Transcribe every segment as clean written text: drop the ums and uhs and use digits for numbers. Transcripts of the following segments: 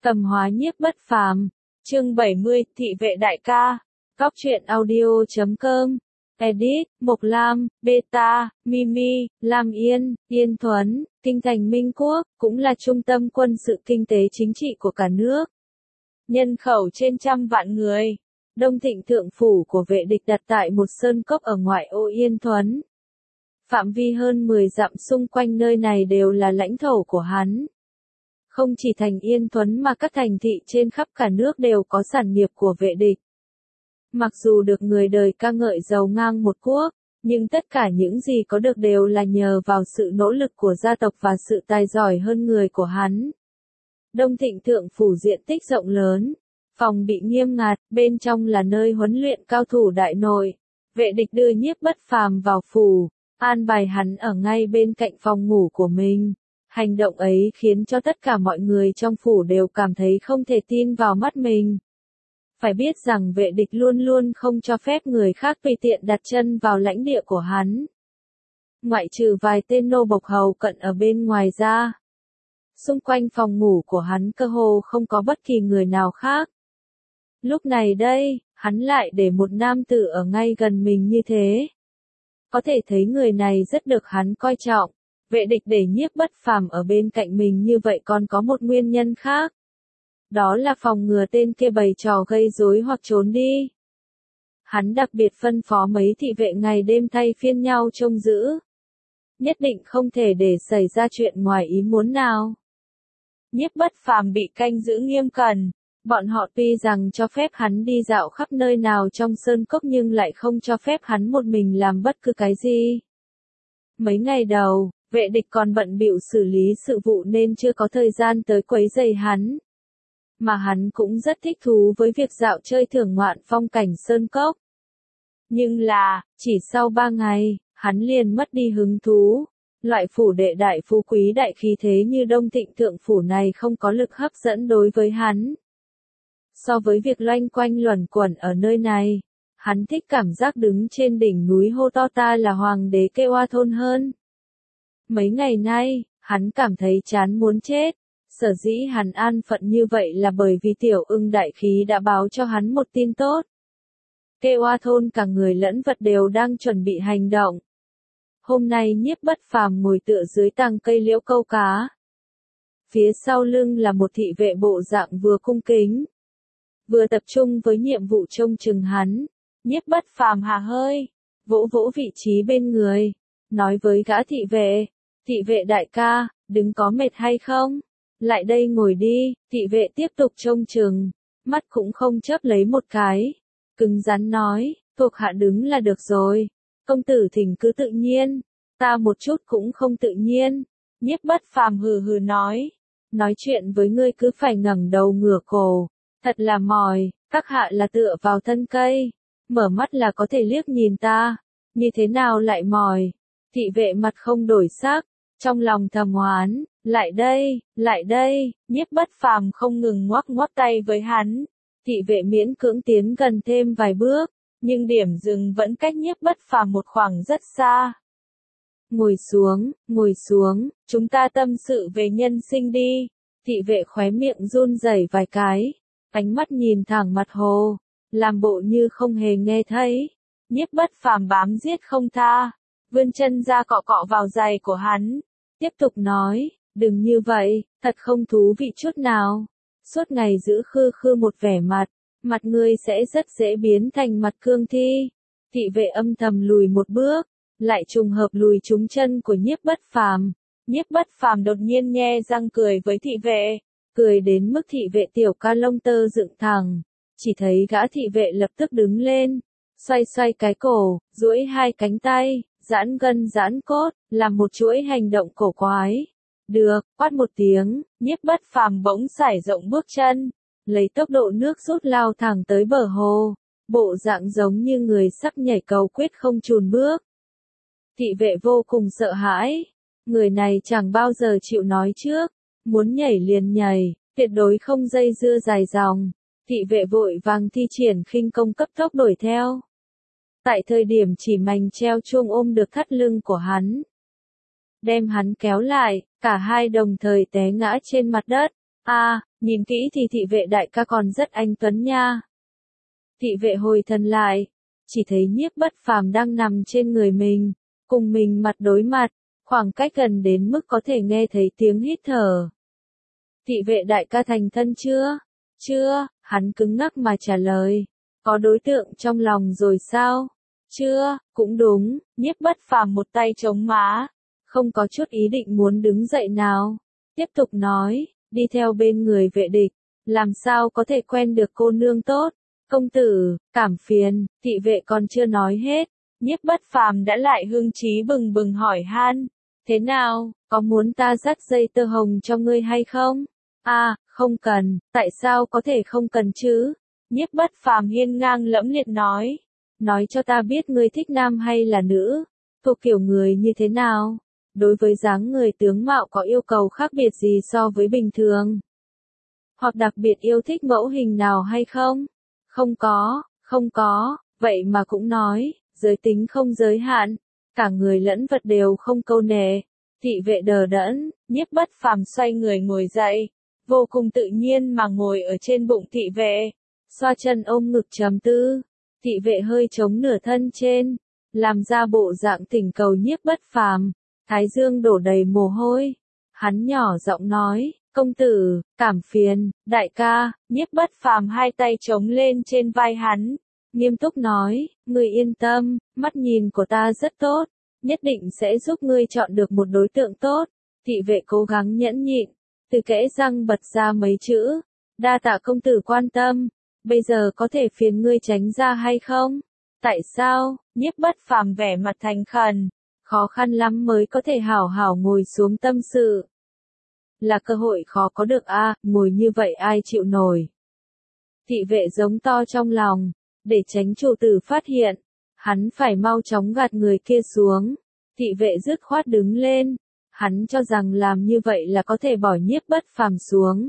Tầm hóa Nhiếp Bất Phàm, chương 70, thị vệ đại ca. Cóc truyện audio.com. Edit, Mộc Lam, Beta, Mimi, Lam Yên, Yên Thuấn, Kinh thành Minh Quốc, cũng là trung tâm quân sự kinh tế chính trị của cả nước. Nhân khẩu trên 100 vạn người. Đông Thịnh thượng phủ của vệ địch đặt tại một sơn cốc ở ngoại ô Yên Thuấn. Phạm vi hơn 10 dặm xung quanh nơi này đều là lãnh thổ của hắn. Không chỉ thành Yên Thuấn mà các thành thị trên khắp cả nước đều có sản nghiệp của vệ địch. Mặc dù được người đời ca ngợi giàu ngang một quốc, nhưng tất cả những gì có được đều là nhờ vào sự nỗ lực của gia tộc và sự tài giỏi hơn người của hắn. Đông Thịnh thượng phủ diện tích rộng lớn, phòng bị nghiêm ngặt, bên trong là nơi huấn luyện cao thủ đại nội. Vệ địch đưa Nhiếp Bất Phàm vào phủ, an bài hắn ở ngay bên cạnh phòng ngủ của mình. Hành động ấy khiến cho tất cả mọi người trong phủ đều cảm thấy không thể tin vào mắt mình. Phải biết rằng vệ địch luôn luôn không cho phép người khác tùy tiện đặt chân vào lãnh địa của hắn. Ngoại trừ vài tên nô bộc hầu cận ở bên ngoài ra. Xung quanh phòng ngủ của hắn cơ hồ không có bất kỳ người nào khác. Lúc này đây, hắn lại để một nam tử ở ngay gần mình như thế. Có thể thấy người này rất được hắn coi trọng. Vệ địch để Nhiếp Bất Phàm ở bên cạnh mình như vậy còn có một nguyên nhân khác. Đó là phòng ngừa tên kia bày trò gây rối hoặc trốn đi. Hắn đặc biệt phân phó mấy thị vệ ngày đêm thay phiên nhau trông giữ. Nhất định không thể để xảy ra chuyện ngoài ý muốn nào. Nhiếp Bất Phàm bị canh giữ nghiêm cẩn. Bọn họ tuy rằng cho phép hắn đi dạo khắp nơi nào trong sơn cốc nhưng lại không cho phép hắn một mình làm bất cứ cái gì. Mấy ngày đầu, vệ địch còn bận bịu xử lý sự vụ nên chưa có thời gian tới quấy rầy hắn. Mà hắn cũng rất thích thú với việc dạo chơi thưởng ngoạn phong cảnh sơn cốc. Nhưng là, chỉ sau 3 ngày, hắn liền mất đi hứng thú. Loại phủ đệ đại phú quý đại khí thế như Đông Thịnh thượng phủ này không có lực hấp dẫn đối với hắn. So với việc loanh quanh luẩn quẩn ở nơi này, hắn thích cảm giác đứng trên đỉnh núi hô to ta là hoàng đế Kewathon hơn. Mấy ngày nay, hắn cảm thấy chán muốn chết. Sở dĩ hắn an phận như vậy là bởi vì tiểu ưng đại khí đã báo cho hắn một tin tốt. Kewathon cả người lẫn vật đều đang chuẩn bị hành động. Hôm nay Nhiếp Bất Phàm ngồi tựa dưới tàng cây liễu câu cá. Phía sau lưng là một thị vệ bộ dạng vừa cung kính, vừa tập trung với nhiệm vụ trông chừng hắn. Nhiếp Bất Phàm hà hơi, vỗ vỗ vị trí bên người, nói với gã thị vệ đại ca, đừng có mệt hay không? Lại đây ngồi đi, thị vệ tiếp tục trông chừng, mắt cũng không chớp lấy một cái. Cứng rắn nói, thuộc hạ đứng là được rồi. Công tử thỉnh cứ tự nhiên, ta một chút cũng không tự nhiên. Nhiếp Bất Phàm hừ hừ nói chuyện với ngươi cứ phải ngẩng đầu ngửa cổ, thật là mỏi, các hạ là tựa vào thân cây, mở mắt là có thể liếc nhìn ta, như thế nào lại mỏi? Thị vệ mặt không đổi sắc, trong lòng thầm oán, lại đây, Nhiếp Bất Phàm không ngừng ngoắc ngoắc tay với hắn. Thị vệ miễn cưỡng tiến gần thêm vài bước, nhưng điểm dừng vẫn cách Nhiếp Bất Phàm một khoảng rất xa. Ngồi xuống, chúng ta tâm sự về nhân sinh đi. Thị vệ khóe miệng run rẩy vài cái, ánh mắt nhìn thẳng mặt hồ, làm bộ như không hề nghe thấy. Nhiếp Bất Phàm bám giết không tha, vươn chân ra cọ cọ vào giày của hắn, tiếp tục nói, đừng như vậy, thật không thú vị chút nào. Suốt ngày giữ khư khư một vẻ mặt ngươi sẽ rất dễ biến thành mặt cương thi. Thị vệ âm thầm lùi một bước, lại trùng hợp lùi trúng chân của Nhiếp Bất Phàm. Nhiếp Bất Phàm đột nhiên nhe răng cười với thị vệ, cười đến mức thị vệ tiểu ca lông tơ dựng thẳng. Chỉ thấy gã thị vệ lập tức đứng lên, xoay cái cổ, duỗi hai cánh tay, giãn gân giãn cốt, làm một chuỗi hành động cổ quái. Được, quát một tiếng, Nhiếp Bất Phàm bỗng sải rộng bước chân, lấy tốc độ nước rút lao thẳng tới bờ hồ, bộ dạng giống như người sắp nhảy cầu quyết không chùn bước. Thị vệ vô cùng sợ hãi, người này chẳng bao giờ chịu nói trước, muốn nhảy liền nhảy, tuyệt đối không dây dưa dài dòng. Thị vệ vội vàng thi triển khinh công cấp tốc đuổi theo. Tại thời điểm chỉ mảnh treo chuông ôm được thắt lưng của hắn, đem hắn kéo lại, cả hai đồng thời té ngã trên mặt đất. Nhìn kỹ thì thị vệ đại ca còn rất anh tuấn nha. Thị vệ hồi thần lại, chỉ thấy Nhiếp Bất Phàm đang nằm trên người mình, cùng mình mặt đối mặt, khoảng cách gần đến mức có thể nghe thấy tiếng hít thở. Thị vệ đại ca thành thân chưa? Chưa, hắn cứng ngắc mà trả lời. Có đối tượng trong lòng rồi sao? Chưa, cũng đúng, Nhiếp Bất Phàm một tay chống má, không có chút ý định muốn đứng dậy nào. Tiếp tục nói, đi theo bên người vệ địch, làm sao có thể quen được cô nương tốt? Công tử, cảm phiền, thị vệ còn chưa nói hết, Nhiếp Bất Phàm đã lại hưng trí bừng bừng hỏi han. Thế nào, có muốn ta dắt dây tơ hồng cho ngươi hay không? Không cần, tại sao có thể không cần chứ? Nhiếp Bất Phàm hiên ngang lẫm liệt nói. Nói cho ta biết ngươi thích nam hay là nữ, thuộc kiểu người như thế nào? Đối với dáng người tướng mạo có yêu cầu khác biệt gì so với bình thường? Hoặc đặc biệt yêu thích mẫu hình nào hay không? Không có, vậy mà cũng nói, giới tính không giới hạn, cả người lẫn vật đều không câu nệ. Thị vệ đờ đẫn, Nhiếp Bất Phàm xoay người ngồi dậy, vô cùng tự nhiên mà ngồi ở trên bụng thị vệ, xoa chân ôm ngực trầm tư. Thị vệ hơi chống nửa thân trên, làm ra bộ dạng thỉnh cầu Nhiếp Bất Phàm, thái dương đổ đầy mồ hôi. Hắn nhỏ giọng nói, công tử, cảm phiền, đại ca. Nhiếp Bất Phàm hai tay chống lên trên vai hắn, nghiêm túc nói, ngươi yên tâm, mắt nhìn của ta rất tốt, nhất định sẽ giúp ngươi chọn được một đối tượng tốt. Thị vệ cố gắng nhẫn nhịn, từ kẽ răng bật ra mấy chữ, đa tạ công tử quan tâm, bây giờ có thể phiền ngươi tránh ra hay không? Tại sao? Nhiếp Bất Phàm vẻ mặt thành khẩn, khó khăn lắm mới có thể hảo hảo ngồi xuống tâm sự. Là cơ hội khó có được ngồi như vậy ai chịu nổi. Thị vệ giống to trong lòng, để tránh chủ tử phát hiện, hắn phải mau chóng gạt người kia xuống. Thị vệ dứt khoát đứng lên, hắn cho rằng làm như vậy là có thể bỏ Nhiếp Bất Phàm xuống.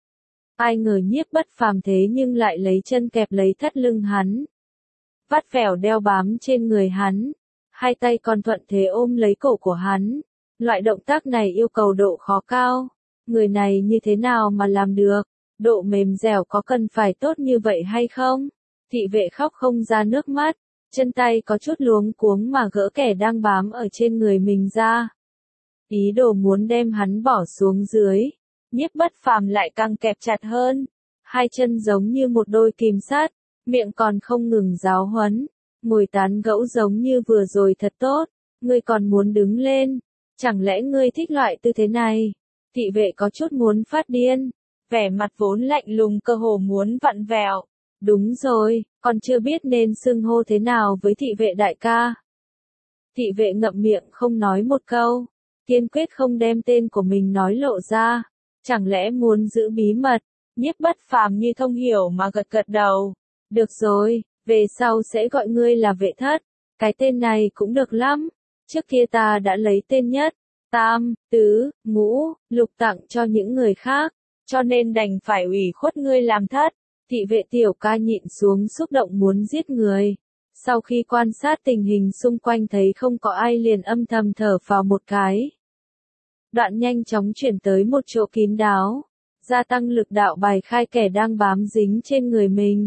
Ai ngờ Nhiếp Bất Phàm thế nhưng lại lấy chân kẹp lấy thắt lưng hắn, vắt vẻo đeo bám trên người hắn, hai tay còn thuận thế ôm lấy cổ của hắn. Loại động tác này yêu cầu độ khó cao, người này như thế nào mà làm được? Độ mềm dẻo có cần phải tốt như vậy hay không? Thị vệ khóc không ra nước mắt, chân tay có chút luống cuống mà gỡ kẻ đang bám ở trên người mình ra. Ý đồ muốn đem hắn bỏ xuống dưới, Nhiếp Bất Phàm lại càng kẹp chặt hơn, hai chân giống như một đôi kìm sắt, miệng còn không ngừng giáo huấn, ngồi tán gẫu giống như vừa rồi thật tốt, ngươi còn muốn đứng lên, chẳng lẽ ngươi thích loại tư thế này? Thị vệ có chút muốn phát điên, vẻ mặt vốn lạnh lùng cơ hồ muốn vặn vẹo. Đúng rồi, còn chưa biết nên xưng hô thế nào với thị vệ đại ca. Thị vệ ngậm miệng không nói một câu, kiên quyết không đem tên của mình nói lộ ra, chẳng lẽ muốn giữ bí mật? Nhiếp Bất Phàm như thông hiểu mà gật gật đầu. Được rồi, về sau sẽ gọi ngươi là Vệ Thất, cái tên này cũng được lắm. Trước kia ta đã lấy tên Nhất, Tam, Tứ, Ngũ, Lục tặng cho những người khác, cho nên đành phải ủy khuất ngươi làm Thất. Thị vệ tiểu ca nhịn xuống xúc động muốn giết người. Sau khi quan sát tình hình xung quanh thấy không có ai liền âm thầm thở phào một cái. Đoạn nhanh chóng chuyển tới một chỗ kín đáo, gia tăng lực đạo bài khai kẻ đang bám dính trên người mình.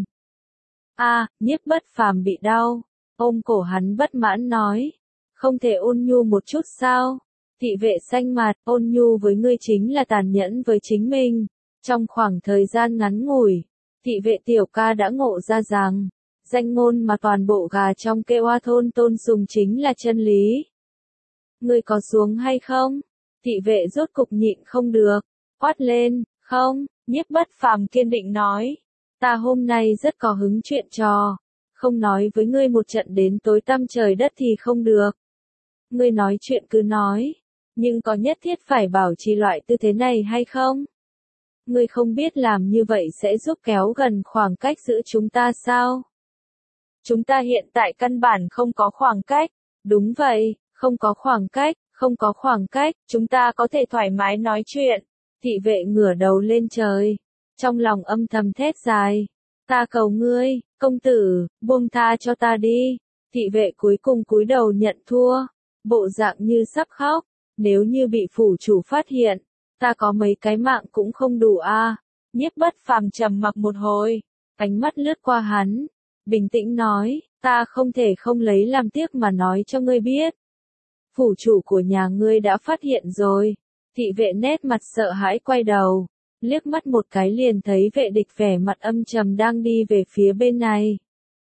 Nhiếp Bất Phàm bị đau, ôm cổ hắn bất mãn nói, không thể ôn nhu một chút sao? Thị vệ xanh mặt, ôn nhu với ngươi chính là tàn nhẫn với chính mình. Trong khoảng thời gian ngắn ngủi, thị vệ tiểu ca đã ngộ ra rằng, danh ngôn mà toàn bộ gà trong kêu oa thôn tôn sùng chính là chân lý. Ngươi có xuống hay không? Thị vệ rốt cục nhịn không được, quát lên, không. Nhiếp Bất Phàm kiên định nói, ta hôm nay rất có hứng chuyện trò, không nói với ngươi một trận đến tối tăm trời đất thì không được. Ngươi nói chuyện cứ nói, nhưng có nhất thiết phải bảo trì loại tư thế này hay không? Ngươi không biết làm như vậy sẽ giúp kéo gần khoảng cách giữa chúng ta sao? Chúng ta hiện tại căn bản không có khoảng cách. Đúng vậy, không có khoảng cách, không có khoảng cách, chúng ta có thể thoải mái nói chuyện. Thị vệ ngửa đầu lên trời, trong lòng âm thầm thét dài. Ta cầu ngươi, công tử, buông tha cho ta đi. Thị vệ cuối cùng cúi đầu nhận thua, bộ dạng như sắp khóc. Nếu như bị phủ chủ phát hiện, Ta có mấy cái mạng cũng không đủ a. Nhiếp Bất Phàm trầm mặc một hồi, ánh mắt lướt qua hắn, bình tĩnh nói, ta không thể không lấy làm tiếc mà nói cho ngươi biết. Phủ chủ của nhà ngươi đã phát hiện rồi. Thị vệ nét mặt sợ hãi quay đầu, liếc mắt một cái liền thấy vệ địch vẻ mặt âm trầm đang đi về phía bên này.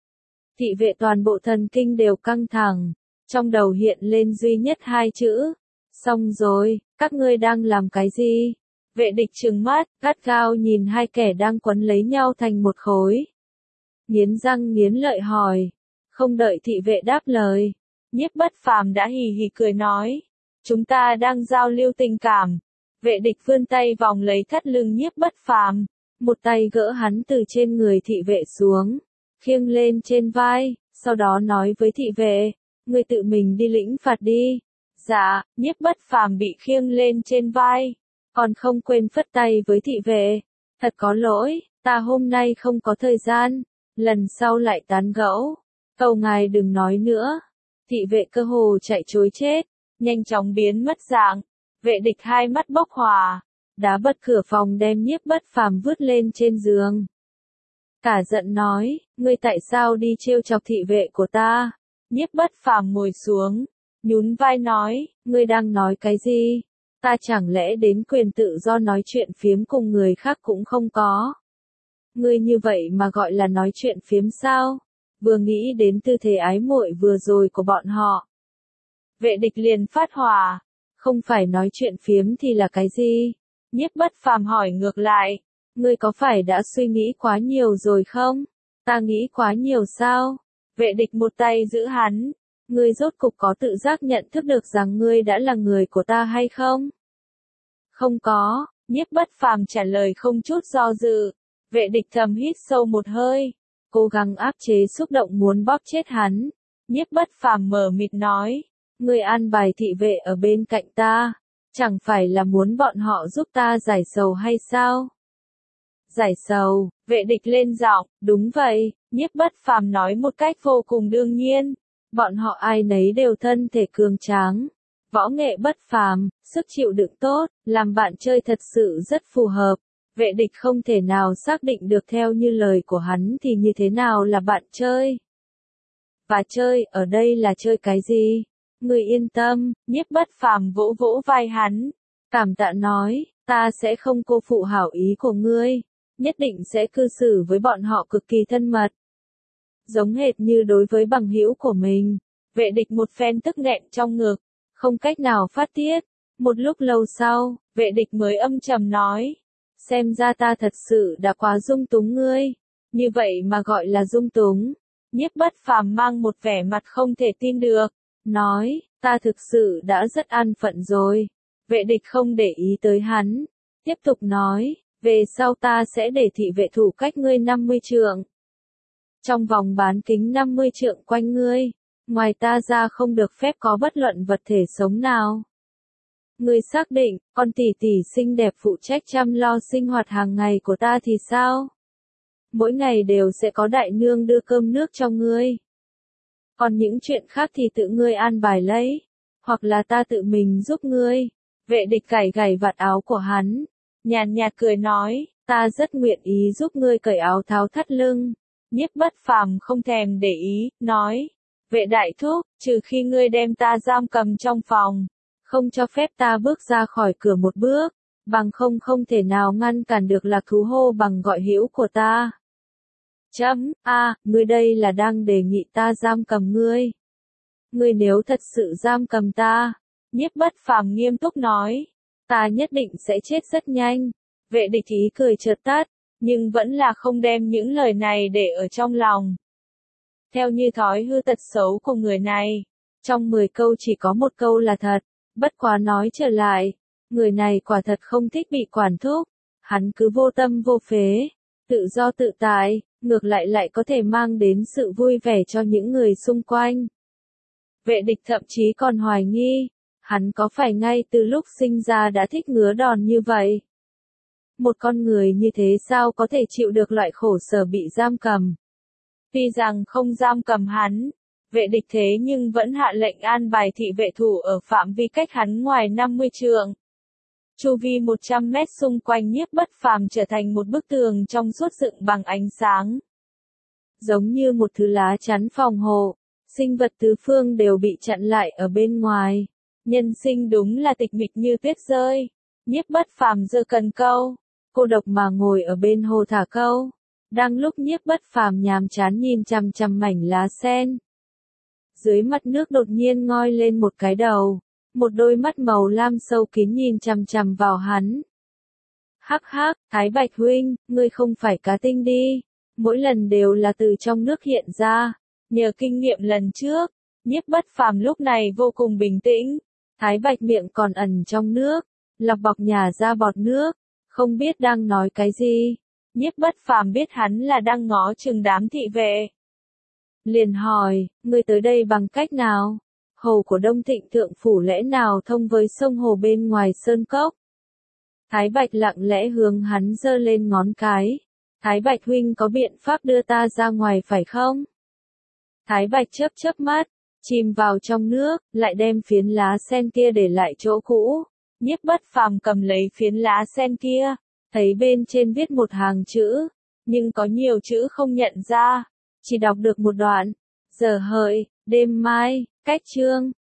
Thị vệ toàn bộ thần kinh đều căng thẳng, trong đầu hiện lên duy nhất hai chữ. Xong rồi, các ngươi đang làm cái gì? Vệ địch trừng mắt, gắt gao nhìn hai kẻ đang quấn lấy nhau thành một khối. Nghiến răng nghiến lợi hỏi. Không đợi thị vệ đáp lời, Nhiếp Bất Phàm đã hì hì cười nói. Chúng ta đang giao lưu tình cảm. Vệ địch vươn tay vòng lấy thắt lưng Nhiếp Bất Phàm, một tay gỡ hắn từ trên người thị vệ xuống, khiêng lên trên vai, sau đó nói với thị vệ, ngươi tự mình đi lĩnh phạt đi. Dạ, Nhiếp Bất Phàm bị khiêng lên trên vai, còn không quên phất tay với thị vệ. Thật có lỗi, ta hôm nay không có thời gian, lần sau lại tán gẫu. Cầu ngài đừng nói nữa. Thị vệ cơ hồ chạy trối chết, nhanh chóng biến mất dạng. Vệ địch hai mắt bốc hỏa, đá bật cửa phòng đem Nhiếp Bất Phàm vứt lên trên giường. Cả giận nói, ngươi tại sao đi trêu chọc thị vệ của ta? Nhiếp Bất Phàm ngồi xuống, nhún vai nói, ngươi đang nói cái gì? Ta chẳng lẽ đến quyền tự do nói chuyện phiếm cùng người khác cũng không có? Ngươi như vậy mà gọi là nói chuyện phiếm sao? Vừa nghĩ đến tư thế ái muội vừa rồi của bọn họ, vệ địch liền phát hỏa. Không phải nói chuyện phiếm thì là cái gì? Nhiếp Bất Phàm hỏi ngược lại, ngươi có phải đã suy nghĩ quá nhiều rồi không? Ta nghĩ quá nhiều sao? Vệ địch một tay giữ hắn, ngươi rốt cục có tự giác nhận thức được rằng ngươi đã là người của ta hay không? Không có, Nhiếp Bất Phàm trả lời không chút do dự. Vệ địch thầm hít sâu một hơi, cố gắng áp chế xúc động muốn bóp chết hắn. Nhiếp Bất Phàm mờ mịt nói, ngươi an bài thị vệ ở bên cạnh ta, chẳng phải là muốn bọn họ giúp ta giải sầu hay sao? Giải sầu, vệ địch lên giọng, đúng vậy, Nhiếp Bất Phàm nói một cách vô cùng đương nhiên. Bọn họ ai nấy đều thân thể cường tráng, võ nghệ bất phàm, sức chịu đựng tốt, làm bạn chơi thật sự rất phù hợp. Vệ địch không thể nào xác định được theo như lời của hắn thì như thế nào là bạn chơi. Và chơi, ở đây là chơi cái gì? Ngươi yên tâm, Nhiếp Bất Phàm vỗ vỗ vai hắn, cảm tạ nói, ta sẽ không cô phụ hảo ý của ngươi, nhất định sẽ cư xử với bọn họ cực kỳ thân mật. Giống hệt như đối với bằng hữu của mình. Vệ địch một phen tức nghẹn trong ngực, không cách nào phát tiết. Một lúc lâu sau, vệ địch mới âm trầm nói, xem ra ta thật sự đã quá dung túng ngươi. Như vậy mà gọi là dung túng. Nhiếp Bất Phàm mang một vẻ mặt không thể tin được, nói, ta thực sự đã rất an phận rồi. Vệ địch không để ý tới hắn, tiếp tục nói, về sau ta sẽ để thị vệ thủ cách ngươi 50 trượng. Trong vòng bán kính 50 trượng quanh ngươi, ngoài ta ra không được phép có bất luận vật thể sống nào. Ngươi xác định, con tỷ tỷ xinh đẹp phụ trách chăm lo sinh hoạt hàng ngày của ta thì sao? Mỗi ngày đều sẽ có đại nương đưa cơm nước cho ngươi. Còn những chuyện khác thì tự ngươi an bài lấy, hoặc là ta tự mình giúp ngươi. Vệ địch gảy gảy vạt áo của hắn, nhàn nhạt cười nói, ta rất nguyện ý giúp ngươi cởi áo tháo thắt lưng. Nhiếp Bất Phàm không thèm để ý, nói, vệ đại thúc, trừ khi ngươi đem ta giam cầm trong phòng, không cho phép ta bước ra khỏi cửa một bước, bằng không thể nào ngăn cản được lạc thú hô bằng gọi hữu của ta. Ngươi đây là đang đề nghị ta giam cầm ngươi. Ngươi nếu thật sự giam cầm ta, Nhiếp Bất Phàm nghiêm túc nói, ta nhất định sẽ chết rất nhanh. Vệ địch ý cười chợt tắt, nhưng vẫn là không đem những lời này để ở trong lòng. Theo như thói hư tật xấu của người này, trong 10 câu chỉ có một câu là thật. Bất quá nói trở lại, người này quả thật không thích bị quản thúc, hắn cứ vô tâm vô phế, tự do tự tại, ngược lại có thể mang đến sự vui vẻ cho những người xung quanh. Vệ địch thậm chí còn hoài nghi, hắn có phải ngay từ lúc sinh ra đã thích ngứa đòn như vậy? Một con người như thế sao có thể chịu được loại khổ sở bị giam cầm? Tuy rằng không giam cầm hắn, vệ địch thế nhưng vẫn hạ lệnh an bài thị vệ thủ ở phạm vi cách hắn ngoài 50 trượng. chu vi 100 mét xung quanh Nhiếp Bất Phàm trở thành một bức tường trong suốt dựng bằng ánh sáng. Giống như một thứ lá chắn phòng hộ, sinh vật tứ phương đều bị chặn lại ở bên ngoài. Nhân sinh đúng là tịch mịch như tuyết rơi. Nhiếp Bất Phàm giơ cần câu, cô độc mà ngồi ở bên hồ thả câu. Đang lúc Nhiếp Bất Phàm nhàm chán nhìn chằm chằm mảnh lá sen, dưới mặt nước đột nhiên ngoi lên một cái đầu, một đôi mắt màu lam sâu kín nhìn chằm chằm vào hắn. Hắc hắc, Thái Bạch huynh, ngươi không phải cá tinh đi, mỗi lần đều là từ trong nước hiện ra. Nhờ kinh nghiệm lần trước, Nhiếp Bất Phàm lúc này vô cùng bình tĩnh. Thái Bạch miệng còn ẩn trong nước, lọc bọc nhả ra bọt nước, không biết đang nói cái gì. Nhiếp Bất Phàm biết hắn là đang ngó chừng đám thị vệ. Liền hỏi, ngươi tới đây bằng cách nào? Hồ của Đông Thịnh Thượng Phủ lẽ nào thông với sông hồ bên ngoài sơn cốc? Thái Bạch lặng lẽ hướng hắn giơ lên ngón cái. Thái Bạch huynh có biện pháp đưa ta ra ngoài phải không? Thái Bạch chớp chớp mắt, chìm vào trong nước, lại đem phiến lá sen kia để lại chỗ cũ. Nhiếp Bất Phàm cầm lấy phiến lá sen kia, thấy bên trên viết một hàng chữ, nhưng có nhiều chữ không nhận ra, chỉ đọc được một đoạn. Giờ hợi, đêm mai, cách chương.